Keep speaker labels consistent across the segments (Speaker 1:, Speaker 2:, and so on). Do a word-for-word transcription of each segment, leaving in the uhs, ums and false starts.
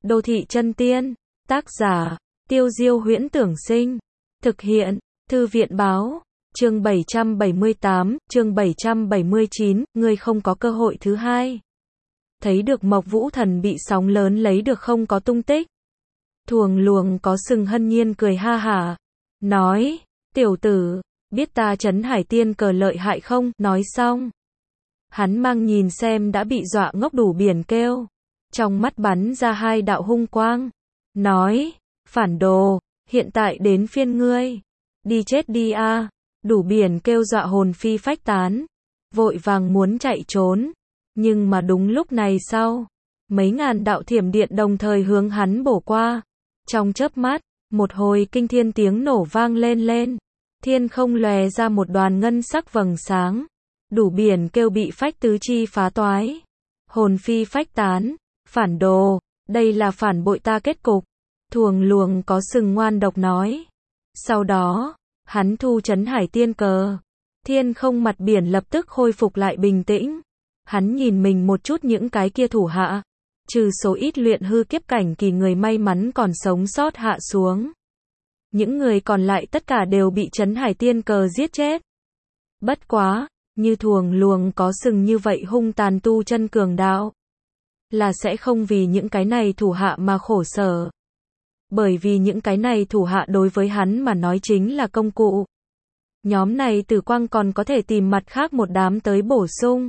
Speaker 1: Đô thị chân tiên, tác giả, Tiêu Diêu Huyễn Tưởng Sinh, thực hiện, Thư viện báo, chương bảy trăm bảy mươi tám, chương bảy trăm bảy mươi chín, ngươi không có cơ hội thứ hai. Thấy được Mộc Vũ Thần bị sóng lớn lấy được không có tung tích. Thuồng luồng có sừng hân nhiên cười ha hả, nói, tiểu tử, biết ta Trấn Hải Tiên cờ lợi hại không? Nói xong, hắn mang nhìn xem đã bị dọa ngốc Đủ Biển Kêu, trong mắt bắn ra hai đạo hung quang, nói, phản đồ, hiện tại đến phiên ngươi, đi chết đi a. Đủ Biển Kêu dọa hồn phi phách tán, vội vàng muốn chạy trốn, nhưng mà đúng lúc này sau, mấy ngàn đạo thiểm điện đồng thời hướng hắn bổ qua, trong chớp mắt, một hồi kinh thiên tiếng nổ vang lên lên, thiên không lòe ra một đoàn ngân sắc vầng sáng, Đủ Biển Kêu bị phách tứ chi phá toái, hồn phi phách tán, phản đồ, đây là phản bội ta kết cục. Thuồng luồng có sừng ngoan độc nói. Sau đó, hắn thu Trấn Hải Tiên cờ, thiên không mặt biển lập tức khôi phục lại bình tĩnh. Hắn nhìn mình một chút những cái kia thủ hạ, trừ số ít luyện hư kiếp cảnh kỳ người may mắn còn sống sót hạ xuống. Những người còn lại tất cả đều bị Trấn Hải Tiên cờ giết chết. Bất quá, như thuồng luồng có sừng như vậy hung tàn tu chân cường đạo, là sẽ không vì những cái này thủ hạ mà khổ sở. Bởi vì những cái này thủ hạ đối với hắn mà nói chính là công cụ. Nhóm này tử quang còn có thể tìm mặt khác một đám tới bổ sung.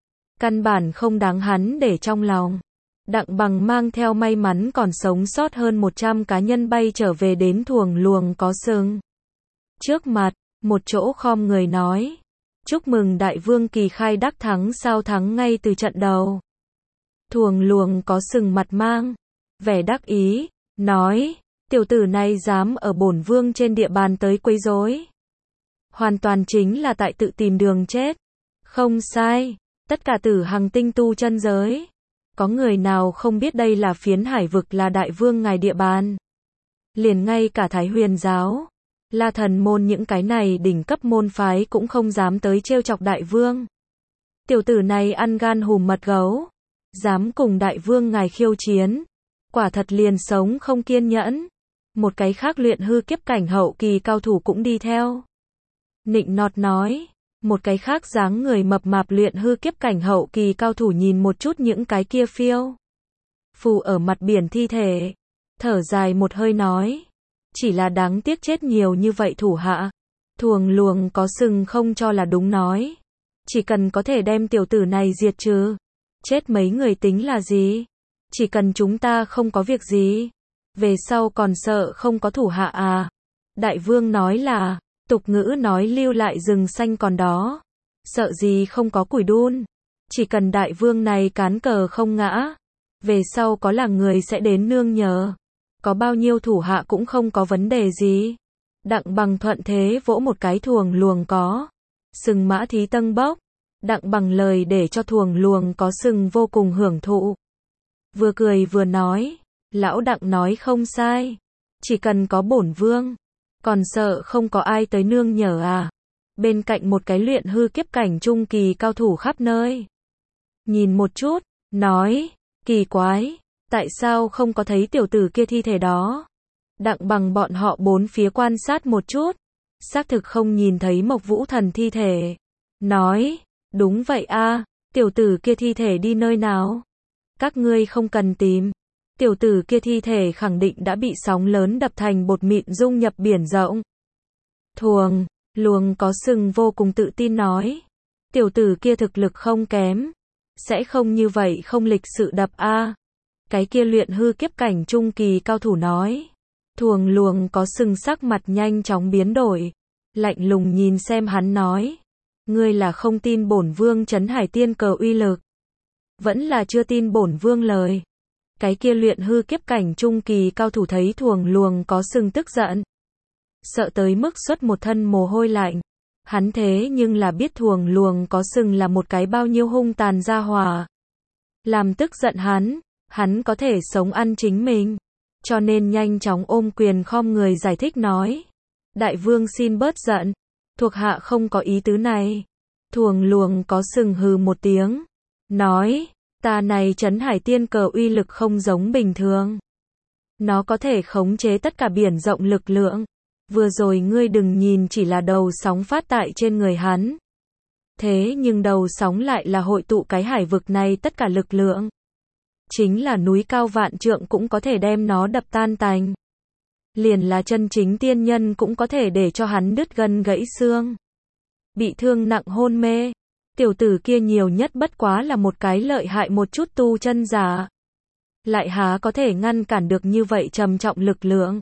Speaker 1: Căn bản không đáng hắn để trong lòng. Đặng Bằng mang theo may mắn còn sống sót hơn một trăm cá nhân bay trở về đến thuồng luồng có sừng. Trước mặt, một chỗ khom người nói. Chúc mừng đại vương kỳ khai đắc thắng sao thắng ngay từ trận đầu. Thuồng luồng có sừng mặt mang vẻ đắc ý, nói, tiểu tử này dám ở bổn vương trên địa bàn tới quấy rối, hoàn toàn chính là tại tự tìm đường chết. Không sai, tất cả tử hằng tinh tu chân giới, có người nào không biết đây là phiến hải vực là đại vương ngài địa bàn. Liền ngay cả Thái Huyền giáo, La Thần môn những cái này đỉnh cấp môn phái cũng không dám tới trêu chọc đại vương. Tiểu tử này ăn gan hùm mật gấu, dám cùng đại vương ngài khiêu chiến, quả thật liền sống không kiên nhẫn. Một cái khác luyện hư kiếp cảnh hậu kỳ cao thủ cũng đi theo. Nịnh nọt nói, một cái khác dáng người mập mạp luyện hư kiếp cảnh hậu kỳ cao thủ nhìn một chút những cái kia phiêu phù ở mặt biển thi thể, thở dài một hơi nói, chỉ là đáng tiếc chết nhiều như vậy thủ hạ. Thuồng luồng có sừng không cho là đúng nói, chỉ cần có thể đem tiểu tử này diệt trừ, chết mấy người tính là gì? Chỉ cần chúng ta không có việc gì, về sau còn sợ không có thủ hạ à? Đại vương nói là, tục ngữ nói lưu lại rừng xanh còn đó, sợ gì không có củi đun. Chỉ cần đại vương này cán cờ không ngã, về sau có là người sẽ đến nương nhờ. Có bao nhiêu thủ hạ cũng không có vấn đề gì. Đặng Bằng thuận thế vỗ một cái thuồng luồng có sừng mã thí tân bốc. Đặng Bằng lời để cho thuồng luồng có sừng vô cùng hưởng thụ. Vừa cười vừa nói, lão Đặng nói không sai, chỉ cần có bổn vương, còn sợ không có ai tới nương nhờ à? Bên cạnh một cái luyện hư kiếp cảnh trung kỳ cao thủ khắp nơi, nhìn một chút, nói, kỳ quái, tại sao không có thấy tiểu tử kia thi thể đó? Đặng Bằng bọn họ bốn phía quan sát một chút, xác thực không nhìn thấy Mộc Vũ Thần thi thể, nói, đúng vậy a, tiểu tử kia thi thể đi nơi nào? Các ngươi không cần tìm, tiểu tử kia thi thể khẳng định đã bị sóng lớn đập thành bột mịn dung nhập biển rộng. Thuồng luồng có sừng vô cùng tự tin nói, tiểu tử kia thực lực không kém, sẽ không như vậy không lịch sự đập a. Cái kia luyện hư kiếp cảnh trung kỳ cao thủ nói. Thuồng luồng có sừng sắc mặt nhanh chóng biến đổi, lạnh lùng nhìn xem hắn nói, ngươi là không tin bổn vương Trấn Hải Tiên cờ uy lực, vẫn là chưa tin bổn vương lời. Cái kia luyện hư kiếp cảnh trung kỳ cao thủ thấy thuồng luồng có sừng tức giận, sợ tới mức xuất một thân mồ hôi lạnh. Hắn thế nhưng là biết thuồng luồng có sừng là một cái bao nhiêu hung tàn gia hỏa, làm tức giận hắn, hắn có thể sống ăn chính mình, cho nên nhanh chóng ôm quyền khom người giải thích nói, đại vương xin bớt giận, thuộc hạ không có ý tứ này. Thuồng luồng có sừng hừ một tiếng, nói, Ta này Trấn Hải Tiên Cờ uy lực không giống bình thường. Nó có thể khống chế tất cả biển rộng lực lượng. Vừa rồi ngươi đừng nhìn chỉ là đầu sóng phát tại trên người hắn. Thế nhưng đầu sóng lại là hội tụ cái hải vực này tất cả lực lượng. Chính là núi cao vạn trượng cũng có thể đem nó đập tan tành. Liền là chân chính tiên nhân cũng có thể để cho hắn đứt gân gãy xương. Bị thương nặng hôn mê. Tiểu tử kia nhiều nhất bất quá là một cái lợi hại một chút tu chân giả. Lại há có thể ngăn cản được như vậy trầm trọng lực lượng.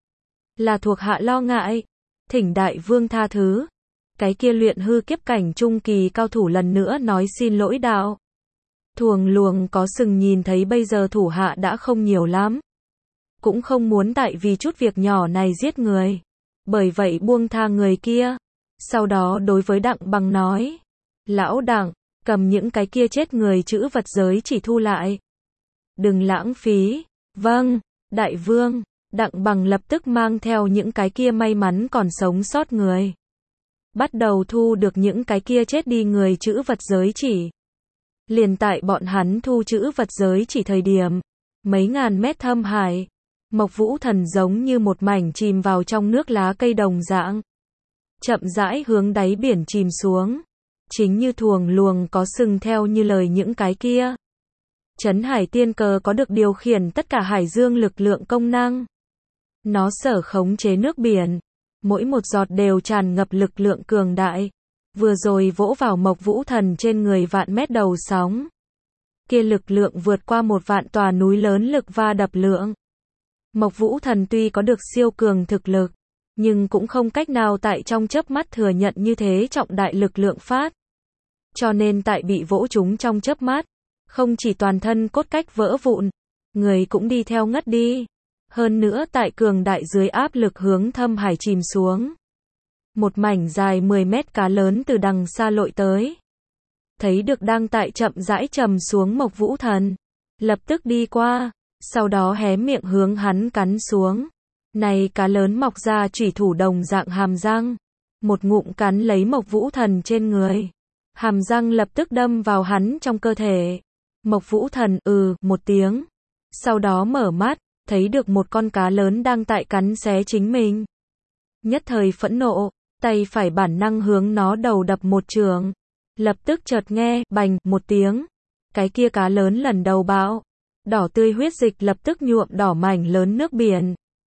Speaker 1: Là thuộc hạ lo ngại. Thỉnh đại vương tha thứ. Cái kia luyện hư kiếp cảnh trung kỳ cao thủ lần nữa nói xin lỗi đạo. Thuồng luồng có sừng nhìn thấy bây giờ thủ hạ đã không nhiều lắm. Cũng không muốn tại vì chút việc nhỏ này giết người. Bởi vậy buông tha người kia. Sau đó đối với Đặng Bằng nói. Lão Đặng, cầm những cái kia chết người chữ vật giới chỉ thu lại. Đừng lãng phí. Vâng, đại vương. Đặng Bằng lập tức mang theo những cái kia may mắn còn sống sót người. Bắt đầu thu được những cái kia chết đi người chữ vật giới chỉ. Liền tại bọn hắn thu chữ vật giới chỉ thời điểm. Mấy ngàn mét thâm hải. Mộc Vũ Thần giống như một mảnh chìm vào trong nước lá cây đồng dạng. Chậm rãi hướng đáy biển chìm xuống. Chính như thuồng luồng có sừng theo như lời những cái kia. Trấn Hải Tiên Cờ có được điều khiển tất cả hải dương lực lượng công năng. Nó sở khống chế nước biển. Mỗi một giọt đều tràn ngập lực lượng cường đại. Vừa rồi vỗ vào Mộc Vũ Thần trên người vạn mét đầu sóng. Kia lực lượng vượt qua một vạn tòa núi lớn lực va đập lượng. Mộc Vũ Thần tuy có được siêu cường thực lực, nhưng cũng không cách nào tại trong chớp mắt thừa nhận như thế trọng đại lực lượng phát. Cho nên tại bị vỗ trúng trong chớp mắt, không chỉ toàn thân cốt cách vỡ vụn, người cũng đi theo ngất đi. Hơn nữa tại cường đại dưới áp lực hướng thâm hải chìm xuống. Một mảnh dài mười mét cá lớn từ đằng xa lội tới. Thấy được đang tại chậm rãi trầm xuống Mộc Vũ Thần. Lập tức đi qua, sau đó hé miệng hướng hắn cắn xuống. Này cá lớn mọc ra chủy thủ đồng dạng hàm răng. Một ngụm cắn lấy Mộc Vũ Thần trên người. Hàm răng lập tức đâm vào hắn trong cơ thể. Mộc Vũ Thần ừ một tiếng. Sau đó mở mắt, thấy được một con cá lớn đang tại cắn xé chính mình. Nhất thời phẫn nộ, tay phải bản năng hướng nó đầu đập một trường. Lập tức chợt nghe, bành, một tiếng. Cái kia cá lớn lần đầu bạo. Đỏ tươi huyết dịch lập tức nhuộm đỏ mảnh lớn nước biển.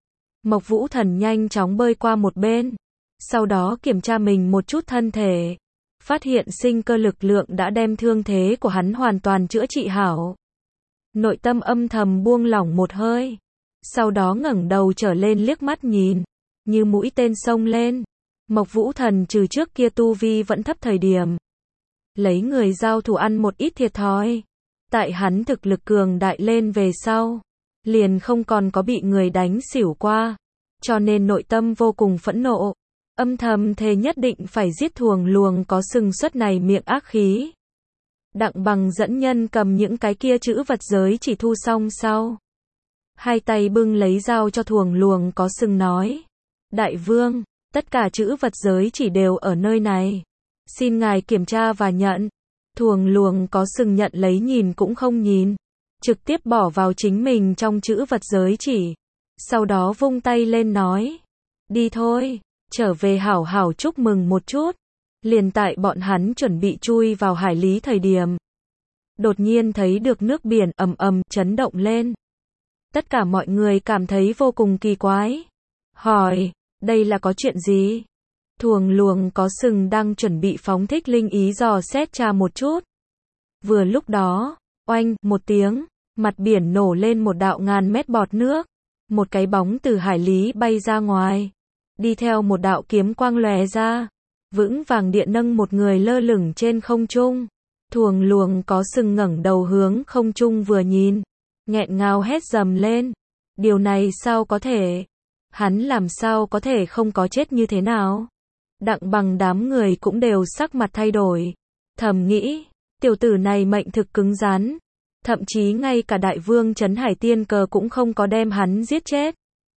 Speaker 1: Mộc Vũ Thần nhanh chóng bơi qua một bên. Sau đó kiểm tra mình một chút thân thể. Phát hiện sinh cơ lực lượng đã đem thương thế của hắn hoàn toàn chữa trị hảo. Nội tâm âm thầm buông lỏng một hơi. Sau đó ngẩng đầu trở lên liếc mắt nhìn. Như mũi tên xông lên. Mộc Vũ Thần trừ trước kia tu vi vẫn thấp thời điểm. Lấy người giao thủ ăn một ít thiệt thòi. Tại hắn thực lực cường đại lên về sau. Liền không còn có bị người đánh xỉu qua. Cho nên nội tâm vô cùng phẫn nộ. Âm thầm thề nhất định phải giết thuồng luồng có sừng suất này miệng ác khí. Đặng Bằng dẫn nhân cầm những cái kia chữ vật giới chỉ thu xong sau. Hai tay bưng lấy dao cho thuồng luồng có sừng nói. Đại vương, tất cả chữ vật giới chỉ đều ở nơi này. Xin ngài kiểm tra và nhận. Thuồng luồng có sừng nhận lấy nhìn cũng không nhìn. Trực tiếp bỏ vào chính mình trong chữ vật giới chỉ. Sau đó vung tay lên nói. Đi thôi, trở về hảo hảo chúc mừng một chút. Liền tại bọn hắn chuẩn bị chui vào hải lý thời điểm. Đột nhiên thấy được nước biển ầm ầm chấn động lên. Tất cả mọi người cảm thấy vô cùng kỳ quái. Hỏi, đây là có chuyện gì? Thuồng luồng có sừng đang chuẩn bị phóng thích linh ý dò xét tra một chút. Vừa lúc đó, oanh, một tiếng, mặt biển nổ lên một đạo ngàn mét bọt nước. Một cái bóng từ hải lý bay ra ngoài. Đi theo một đạo kiếm quang lòe ra. Vững vàng địa nâng một người lơ lửng trên không trung. Thuồng luồng có sừng ngẩng đầu hướng không trung vừa nhìn. Nghẹn ngào hét dầm lên. Điều này sao có thể? Hắn làm sao có thể không có chết như thế nào? Đặng Bằng đám người cũng đều sắc mặt thay đổi. Thầm nghĩ, tiểu tử này mệnh thực cứng rắn. Thậm chí ngay cả đại vương Trấn Hải Tiên Cờ cũng không có đem hắn giết chết.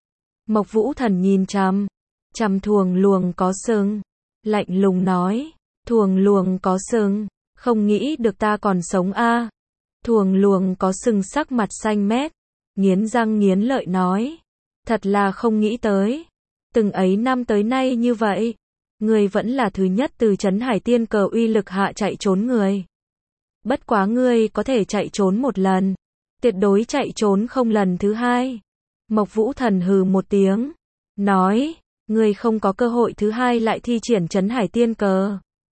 Speaker 1: Mộc Vũ Thần nhìn chằm, chằm thuồng luồng có sừng. Lạnh lùng nói, thuồng luồng có sừng, không nghĩ được ta còn sống a. Thuồng luồng có sừng sắc mặt xanh mét, nghiến răng nghiến lợi nói. Thật là không nghĩ tới. Từng ấy năm tới nay như vậy, ngươi vẫn là thứ nhất từ Trấn Hải Tiên Cờ uy lực hạ chạy trốn người. Bất quá ngươi có thể chạy trốn một lần, tuyệt đối chạy trốn không lần thứ hai. Mộc Vũ Thần hừ một tiếng, nói, ngươi không có cơ hội thứ hai lại thi triển Trấn Hải Tiên Cờ.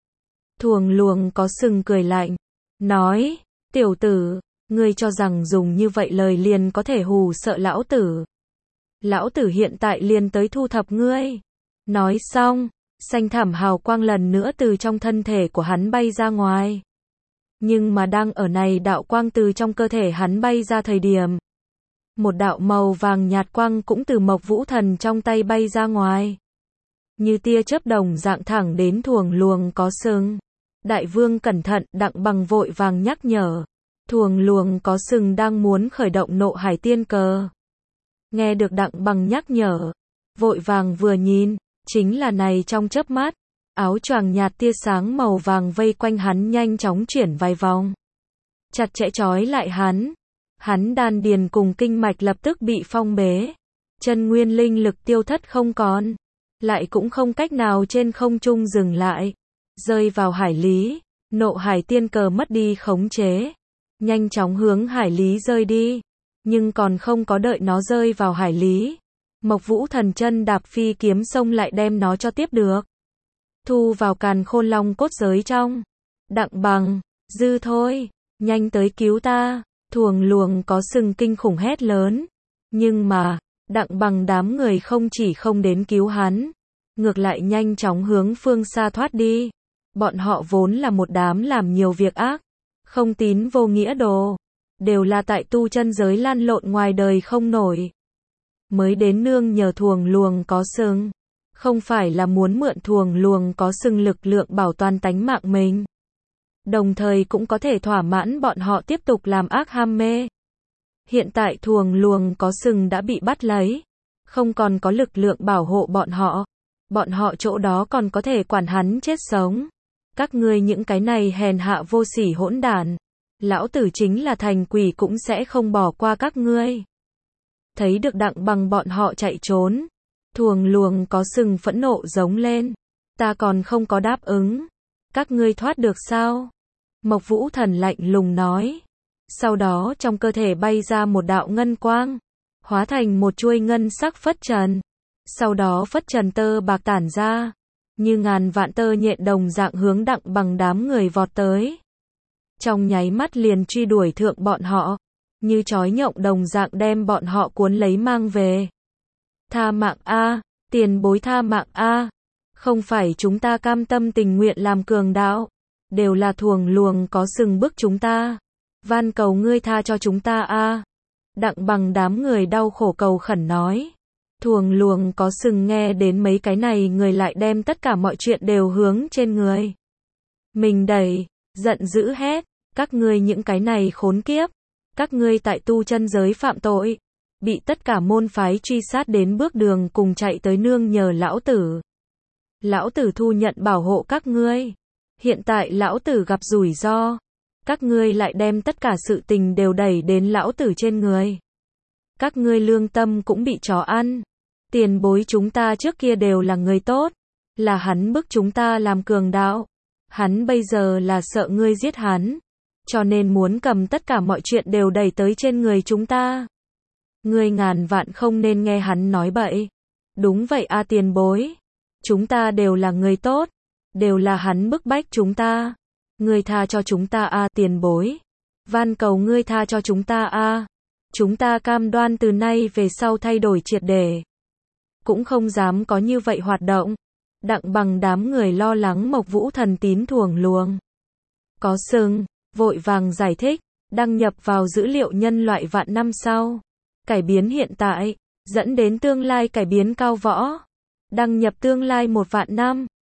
Speaker 1: Thuồng luồng có sừng cười lạnh, nói, tiểu tử, ngươi cho rằng dùng như vậy lời liền có thể hù sợ lão tử. Lão tử hiện tại liền tới thu thập ngươi. Nói xong, xanh thẳm hào quang lần nữa từ trong thân thể của hắn bay ra ngoài. Nhưng mà đang ở này đạo quang từ trong cơ thể hắn bay ra thời điểm, một đạo màu vàng nhạt quang cũng từ Mộc Vũ Thần trong tay bay ra ngoài. Như tia chớp đồng dạng thẳng đến thuồng luồng có sừng. Đại vương cẩn thận, Đặng Bằng vội vàng nhắc nhở. Thuồng luồng có sừng đang muốn khởi động Nộ Hải Tiên Cờ. Nghe được Đặng Bằng nhắc nhở, vội vàng vừa nhìn, chính là này trong chớp mắt, áo choàng nhạt tia sáng màu vàng vây quanh hắn nhanh chóng chuyển vài vòng. Chặt chẽ trói lại hắn. Hắn đan điền cùng kinh mạch lập tức bị phong bế. Chân nguyên linh lực tiêu thất không còn. Lại cũng không cách nào trên không trung dừng lại. Rơi vào hải lý. Nộ Hải Tiên Cờ mất đi khống chế. Nhanh chóng hướng hải lý rơi đi. Nhưng còn không có đợi nó rơi vào hải lý. Mộc Vũ Thần chân đạp phi kiếm xông lại đem nó cho tiếp được. Thu vào Càn Khôn Long cốt giới trong. Đặng Bằng, dư thôi, nhanh tới cứu ta. Thuồng luồng có sừng kinh khủng hét lớn. Nhưng mà, Đặng Bằng đám người không chỉ không đến cứu hắn, ngược lại nhanh chóng hướng phương xa thoát đi. Bọn họ vốn là một đám làm nhiều việc ác, không tín vô nghĩa đồ, đều là tại tu chân giới lan lộn ngoài đời không nổi. Mới đến nương nhờ thuồng luồng có sừng, không phải là muốn mượn thuồng luồng có sừng lực lượng bảo toàn tánh mạng mình. Đồng thời cũng có thể thỏa mãn bọn họ tiếp tục làm ác ham mê. Hiện tại thuồng luồng có sừng đã bị bắt lấy, không còn có lực lượng bảo hộ bọn họ. Bọn họ chỗ đó còn có thể quản hắn chết sống. Các ngươi những cái này hèn hạ vô sỉ hỗn đản, lão tử chính là thành quỷ cũng sẽ không bỏ qua các ngươi. Thấy được Đặng Bằng bọn họ chạy trốn, thuồng luồng có sừng phẫn nộ giống lên. Ta còn không có đáp ứng, các ngươi thoát được sao? Mộc Vũ Thần lạnh lùng nói. Sau đó trong cơ thể bay ra một đạo ngân quang, hóa thành một chuôi ngân sắc phất trần. Sau đó phất trần tơ bạc tản ra, như ngàn vạn tơ nhện đồng dạng hướng Đặng Bằng đám người vọt tới. Trong nháy mắt liền truy đuổi thượng bọn họ, như chói nhộng đồng dạng đem bọn họ cuốn lấy mang về. Tha mạng a, tiền bối tha mạng a. Không phải chúng ta cam tâm tình nguyện làm cường đạo, đều là thuồng luồng có sừng bức chúng ta. Van cầu ngươi tha cho chúng ta a. Đặng Bằng đám người đau khổ cầu khẩn nói. Thuồng luồng có sừng nghe đến mấy cái này người lại đem tất cả mọi chuyện đều hướng trên người mình đẩy, giận dữ hét, các ngươi những cái này khốn kiếp, các ngươi tại tu chân giới phạm tội, bị tất cả môn phái truy sát đến bước đường cùng chạy tới nương nhờ lão tử. Lão tử thu nhận bảo hộ các ngươi, hiện tại lão tử gặp rủi ro, các ngươi lại đem tất cả sự tình đều đẩy đến lão tử trên người. Các ngươi lương tâm cũng bị chó ăn. Tiền bối chúng ta trước kia đều là người tốt, là hắn bức chúng ta làm cường đạo. Hắn bây giờ là sợ ngươi giết hắn, cho nên muốn cầm tất cả mọi chuyện đều đẩy tới trên người chúng ta. Ngươi ngàn vạn không nên nghe hắn nói bậy. Đúng vậy a tiền bối, chúng ta đều là người tốt, đều là hắn bức bách chúng ta. Ngươi tha cho chúng ta a tiền bối, van cầu ngươi tha cho chúng ta a. Chúng ta cam đoan từ nay về sau thay đổi triệt để, cũng không dám có như vậy hoạt động. Đặng Bằng đám người lo lắng Mộc Vũ Thần tín thuồng luồng có sừng, vội vàng giải thích, đăng nhập vào dữ liệu nhân loại vạn năm sau, cải biến hiện tại, dẫn đến tương lai cải biến cao võ. Đăng nhập tương lai một vạn năm,